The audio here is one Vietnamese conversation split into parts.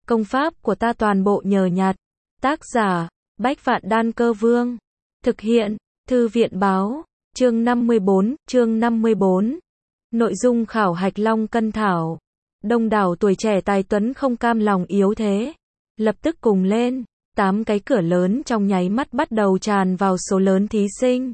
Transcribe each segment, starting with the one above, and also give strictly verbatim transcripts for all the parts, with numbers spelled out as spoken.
Công pháp của ta toàn bộ nhờ nhặt. Tác giả, Bách Vạn Đan Cơ Vương. Thực hiện, Thư viện Báo. Chương năm mươi bốn, chương năm mươi bốn. Nội dung khảo hạch Long Cân Thảo. Đông đảo tuổi trẻ tài tuấn không cam lòng yếu thế. Lập tức cùng lên, tám cái cửa lớn trong nháy mắt bắt đầu tràn vào số lớn thí sinh.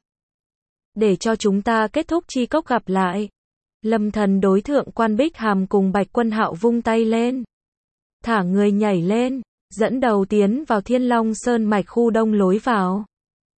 Để cho chúng ta kết thúc chi cốc gặp lại. Lâm Thần đối thượng Quan Bích Hàm cùng Bạch Quân Hạo vung tay lên. Thả người nhảy lên, dẫn đầu tiến vào Thiên Long Sơn mạch khu đông lối vào.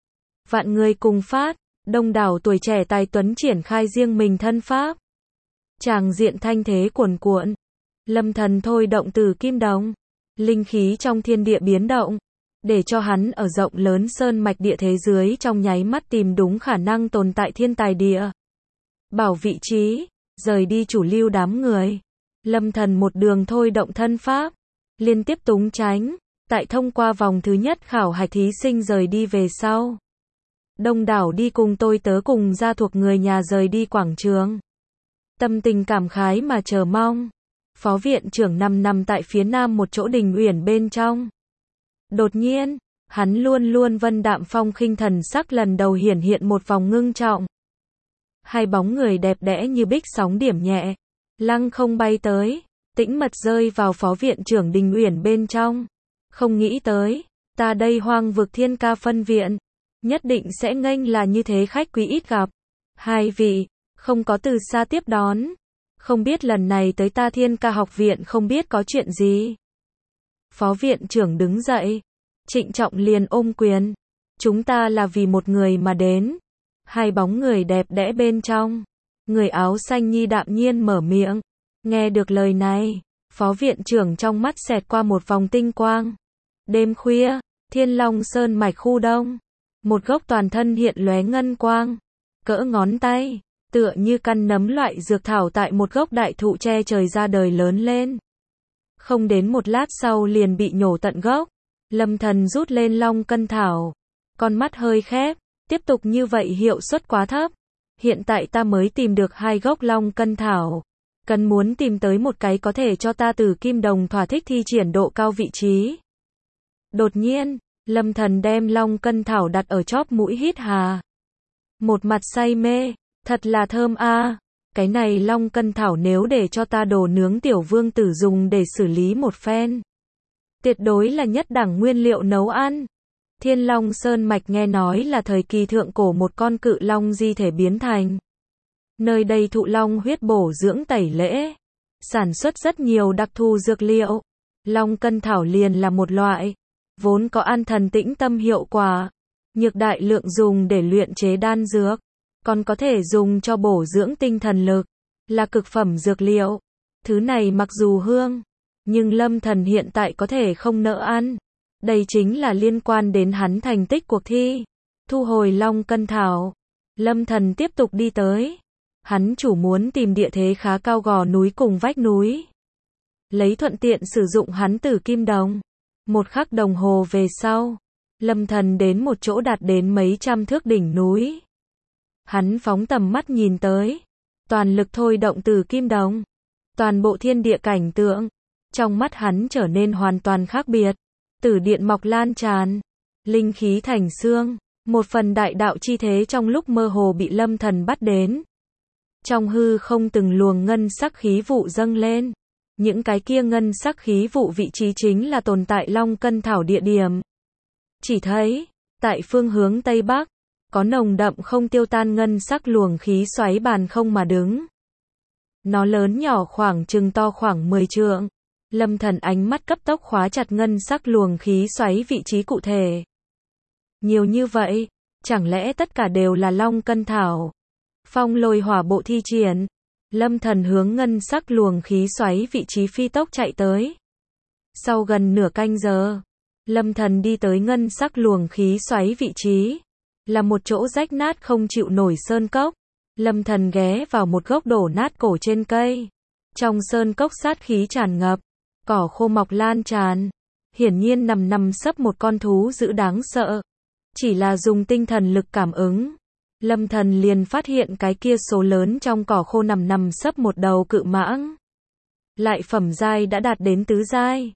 Vạn người cùng phát, đông đảo tuổi trẻ tài tuấn triển khai riêng mình thân pháp. Tràng diện thanh thế cuồn cuộn. Lâm Thần thôi động từ kim đồng, linh khí trong thiên địa biến động, để cho hắn ở rộng lớn sơn mạch địa thế dưới trong nháy mắt tìm đúng khả năng tồn tại thiên tài địa. Bảo vị trí, rời đi chủ lưu đám người. Lâm Thần một đường thôi động thân pháp, liên tiếp túng tránh, tại thông qua vòng thứ nhất khảo hạch thí sinh rời đi về sau. Đông đảo đi cùng tôi tớ cùng gia thuộc người nhà rời đi quảng trường. Tâm tình cảm khái mà chờ mong. Phó viện trưởng nằm nằm tại phía nam một chỗ đình uyển bên trong. Đột nhiên, hắn luôn luôn vân đạm phong khinh thần sắc lần đầu hiển hiện một vòng ngưng trọng. Hai bóng người đẹp đẽ như bích sóng điểm nhẹ, lăng không bay tới, tĩnh mật rơi vào phó viện trưởng đình uyển bên trong. Không nghĩ tới, ta đây hoang vực thiên ca phân viện, nhất định sẽ nghênh là như thế khách quý ít gặp. Hai vị, không có từ xa tiếp đón. Không biết lần này tới ta thiên ca học viện không biết có chuyện gì. Phó viện trưởng đứng dậy, trịnh trọng liền ôm quyền. Chúng ta là vì một người mà đến. Hai bóng người đẹp đẽ bên trong. Người áo xanh nhi đạm nhiên mở miệng. Nghe được lời này, phó viện trưởng trong mắt xẹt qua một vòng tinh quang. Đêm khuya, Thiên Long Sơn mạch khu đông. Một gốc toàn thân hiện lóe ngân quang. Cỡ ngón tay, tựa như căn nấm loại dược thảo tại một gốc đại thụ che trời ra đời lớn lên. Không đến một lát sau liền bị nhổ tận gốc. Lâm Thần rút lên Long Cân Thảo. Con mắt hơi khép, tiếp tục như vậy hiệu suất quá thấp. Hiện tại ta mới tìm được hai gốc Long Cân Thảo. Cần muốn tìm tới một cái có thể cho ta từ kim đồng thỏa thích thi triển độ cao vị trí. Đột nhiên, Lâm Thần đem Long Cân Thảo đặt ở chóp mũi hít hà. Một mặt say mê, thật là thơm a. À. Cái này Long Cân Thảo nếu để cho ta đồ nướng tiểu vương tử dùng để xử lý một phen. Tuyệt đối là nhất đẳng nguyên liệu nấu ăn. Thiên Long Sơn mạch nghe nói là thời kỳ thượng cổ một con cự long di thể biến thành. Nơi đây thụ long huyết bổ dưỡng tẩy lễ, sản xuất rất nhiều đặc thù dược liệu. Long Cân Thảo liền là một loại, vốn có an thần tĩnh tâm hiệu quả, nhược đại lượng dùng để luyện chế đan dược, còn có thể dùng cho bổ dưỡng tinh thần lực, là cực phẩm dược liệu. Thứ này mặc dù hương, nhưng Lâm Thần hiện tại có thể không nỡ ăn. Đây chính là liên quan đến hắn thành tích cuộc thi. Thu hồi Long Cân Thảo, Lâm Thần tiếp tục đi tới. Hắn chủ muốn tìm địa thế khá cao gò núi cùng vách núi. Lấy thuận tiện sử dụng hắn tử kim đồng. Một khắc đồng hồ về sau, Lâm Thần đến một chỗ đạt đến mấy trăm thước đỉnh núi. Hắn phóng tầm mắt nhìn tới, toàn lực thôi động từ kim đồng. Toàn bộ thiên địa cảnh tượng, trong mắt hắn trở nên hoàn toàn khác biệt. Tử điện mọc lan tràn, linh khí thành xương, một phần đại đạo chi thế trong lúc mơ hồ bị Lâm Thần bắt đến. Trong hư không từng luồng ngân sắc khí vụ dâng lên. Những cái kia ngân sắc khí vụ vị trí chính là tồn tại Long Cân Thảo địa điểm. Chỉ thấy, tại phương hướng Tây Bắc, có nồng đậm không tiêu tan ngân sắc luồng khí xoáy bàn không mà đứng. Nó lớn nhỏ khoảng chừng to khoảng mười trượng. Lâm Thần ánh mắt cấp tốc khóa chặt ngân sắc luồng khí xoáy vị trí cụ thể. Nhiều như vậy, chẳng lẽ tất cả đều là Long Cân Thảo? Phong lôi hỏa bộ thi triển. Lâm Thần hướng ngân sắc luồng khí xoáy vị trí phi tốc chạy tới. Sau gần nửa canh giờ, Lâm Thần đi tới ngân sắc luồng khí xoáy vị trí. Là một chỗ rách nát không chịu nổi sơn cốc. Lâm Thần ghé vào một gốc đổ nát cổ trên cây. Trong sơn cốc sát khí tràn ngập. Cỏ khô mọc lan tràn. Hiển nhiên nằm nằm sấp một con thú dữ đáng sợ. Chỉ là dùng tinh thần lực cảm ứng. Lâm Thần liền phát hiện cái kia số lớn trong cỏ khô nằm nằm sấp một đầu cự mãng. Lại phẩm giai đã đạt đến tứ giai.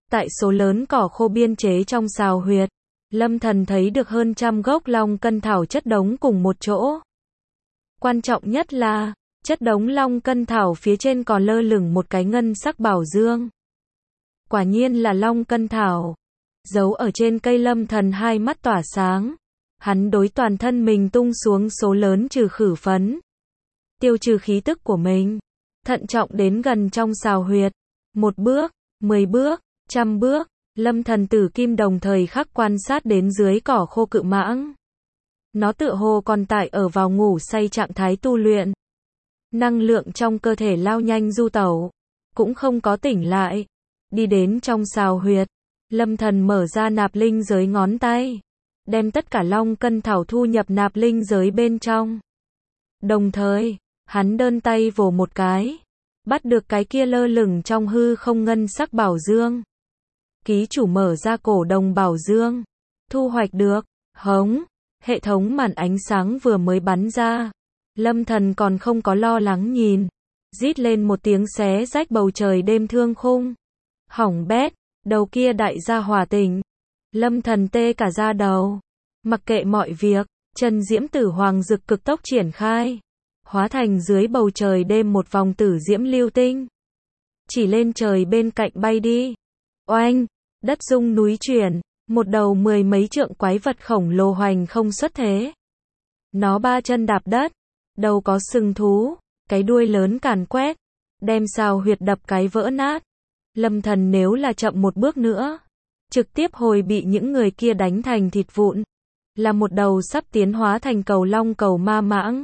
Tại số lớn cỏ khô biên chế trong sào huyệt, Lâm Thần thấy được hơn trăm gốc long cân thảo chất đống cùng một chỗ. Quan trọng nhất là, chất đống long cân thảo phía trên còn lơ lửng một cái ngân sắc bảo dương. Quả nhiên là long cân thảo. Giấu ở trên cây Lâm Thần hai mắt tỏa sáng. Hắn đối toàn thân mình tung xuống số lớn trừ khử phấn. Tiêu trừ khí tức của mình. Thận trọng đến gần trong sào huyệt. Một bước, mười bước, trăm bước. Lâm Thần Tử Kim đồng thời khắc quan sát đến dưới cỏ khô cự mãng. Nó tựa hồ còn tại ở vào ngủ say trạng thái tu luyện. Năng lượng trong cơ thể lao nhanh du tẩu. Cũng không có tỉnh lại. Đi đến trong sào huyệt. Lâm Thần mở ra nạp linh giới ngón tay. Đem tất cả long cân thảo thu nhập nạp linh giới bên trong. Đồng thời, hắn đơn tay vồ một cái. Bắt được cái kia lơ lửng trong hư không ngân sắc bảo dương. Ký chủ mở ra cổ đồng bảo dương. Thu hoạch được. Hống. Hệ thống màn ánh sáng vừa mới bắn ra. Lâm Thần còn không có lo lắng nhìn. Rít lên một tiếng xé rách bầu trời đêm thương khung. Hỏng bét. Đầu kia đại gia hỏa tỉnh. Lâm Thần tê cả da đầu. Mặc kệ mọi việc, chân diễm tử hoàng dực cực tốc triển khai. Hóa thành dưới bầu trời đêm một vòng tử diễm lưu tinh. Chỉ lên trời bên cạnh bay đi. Oanh, đất rung núi chuyển, một đầu mười mấy trượng quái vật khổng lồ hoành không xuất thế. Nó ba chân đạp đất, đầu có sừng thú, cái đuôi lớn càn quét, đem sào huyệt đập cái vỡ nát. Lâm Thần nếu là chậm một bước nữa, trực tiếp hồi bị những người kia đánh thành thịt vụn. Là một đầu sắp tiến hóa thành cầu long cầu ma mãng.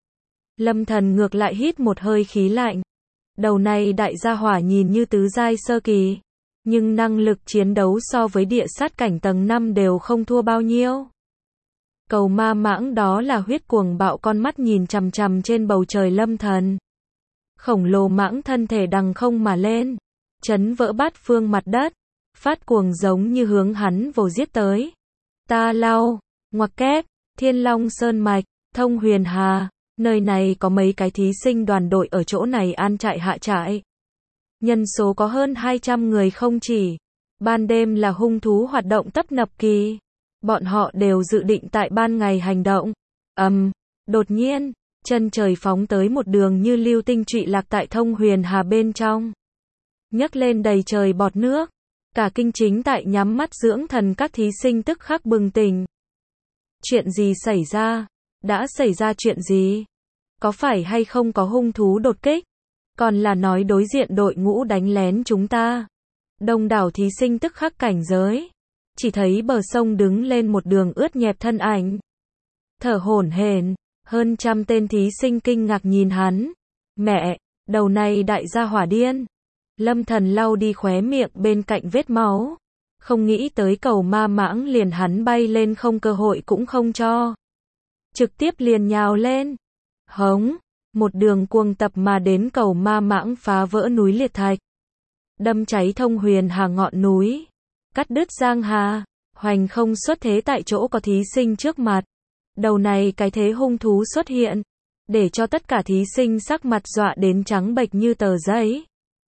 Lâm Thần ngược lại hít một hơi khí lạnh. Đầu này đại gia hỏa nhìn như tứ giai sơ kỳ, nhưng năng lực chiến đấu so với địa sát cảnh tầng năm đều không thua bao nhiêu. Cầu ma mãng đó là huyết cuồng bạo con mắt nhìn chằm chằm trên bầu trời Lâm Thần. Khổng lồ mãng thân thể đằng không mà lên, chấn vỡ bát phương mặt đất, phát cuồng giống như hướng hắn vồ giết tới. Ta lao, ngoặc kép, Thiên Long Sơn Mạch, Thông Huyền Hà, nơi này có mấy cái thí sinh đoàn đội ở chỗ này an trại hạ trại. Nhân số có hơn hai trăm người không chỉ. Ban đêm là hung thú hoạt động tấp nập kỳ. Bọn họ đều dự định tại ban ngày hành động. Ầm, um, đột nhiên, chân trời phóng tới một đường như lưu tinh trụy lạc tại Thông Huyền Hà bên trong. Nhấc lên đầy trời bọt nước. Cả kinh chính tại nhắm mắt dưỡng thần các thí sinh tức khắc bừng tỉnh. Chuyện gì xảy ra? Đã xảy ra chuyện gì? Có phải hay không có hung thú đột kích? Còn là nói đối diện đội ngũ đánh lén chúng ta? Đông đảo thí sinh tức khắc cảnh giới. Chỉ thấy bờ sông đứng lên một đường ướt nhẹp thân ảnh. Thở hổn hển, hơn trăm tên thí sinh kinh ngạc nhìn hắn. Mẹ, đầu này đại gia hỏa điên. Lâm Thần lau đi khóe miệng bên cạnh vết máu. Không nghĩ tới cầu ma mãng liền hắn bay lên không cơ hội cũng không cho. Trực tiếp liền nhào lên. Hống, một đường cuồng tập mà đến cầu ma mãng phá vỡ núi liệt thạch. Đâm cháy Thông Huyền Hà ngọn núi. Cắt đứt giang hà, hoành không xuất thế tại chỗ có thí sinh trước mặt. Đầu này cái thế hung thú xuất hiện. Để cho tất cả thí sinh sắc mặt dọa đến trắng bệch như tờ giấy.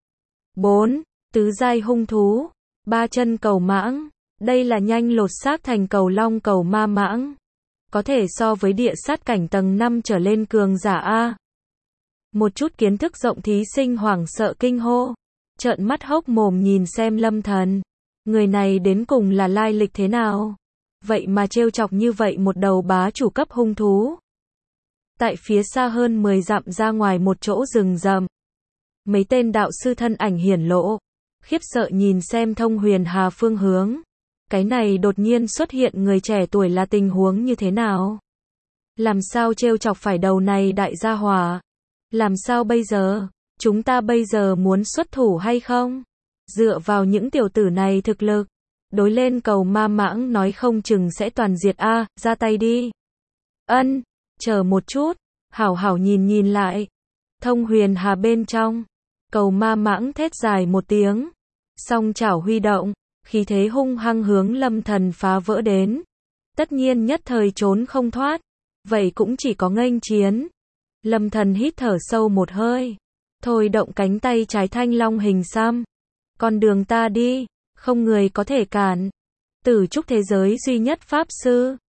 bốn. Tứ giai hung thú. Ba chân cầu mãng. Đây là nhanh lột xác thành cầu long cầu ma mãng. Có thể so với địa sát cảnh tầng năm trở lên cường giả A. Một chút kiến thức rộng thí sinh hoảng sợ kinh hô. Trợn mắt hốc mồm nhìn xem Lâm Thần. Người này đến cùng là lai lịch thế nào? Vậy mà trêu chọc như vậy một đầu bá chủ cấp hung thú. Tại phía xa hơn mười dặm ra ngoài một chỗ rừng rậm. Mấy tên đạo sư thân ảnh hiển lộ. Khiếp sợ nhìn xem Thông Huyền Hà phương hướng. Cái này đột nhiên xuất hiện người trẻ tuổi là tình huống như thế nào? Làm sao trêu chọc phải đầu này đại gia hỏa? Làm sao bây giờ? Chúng ta bây giờ muốn xuất thủ hay không? Dựa vào những tiểu tử này thực lực. Đối lên cầu ma mãng nói không chừng sẽ toàn diệt A, ra tay đi. Ân, chờ một chút, hảo hảo nhìn nhìn lại. Thông Huyền Hà bên trong. Cầu ma mãng thét dài một tiếng. Song chảo huy động. Khí thế hung hăng hướng Lâm Thần phá vỡ đến. Tất nhiên nhất thời trốn không thoát. Vậy cũng chỉ có nghênh chiến. Lâm Thần hít thở sâu một hơi. Thôi động cánh tay trái thanh long hình xăm. Con đường ta đi. không người có thể cản. Tử trúc thế giới duy nhất pháp sư.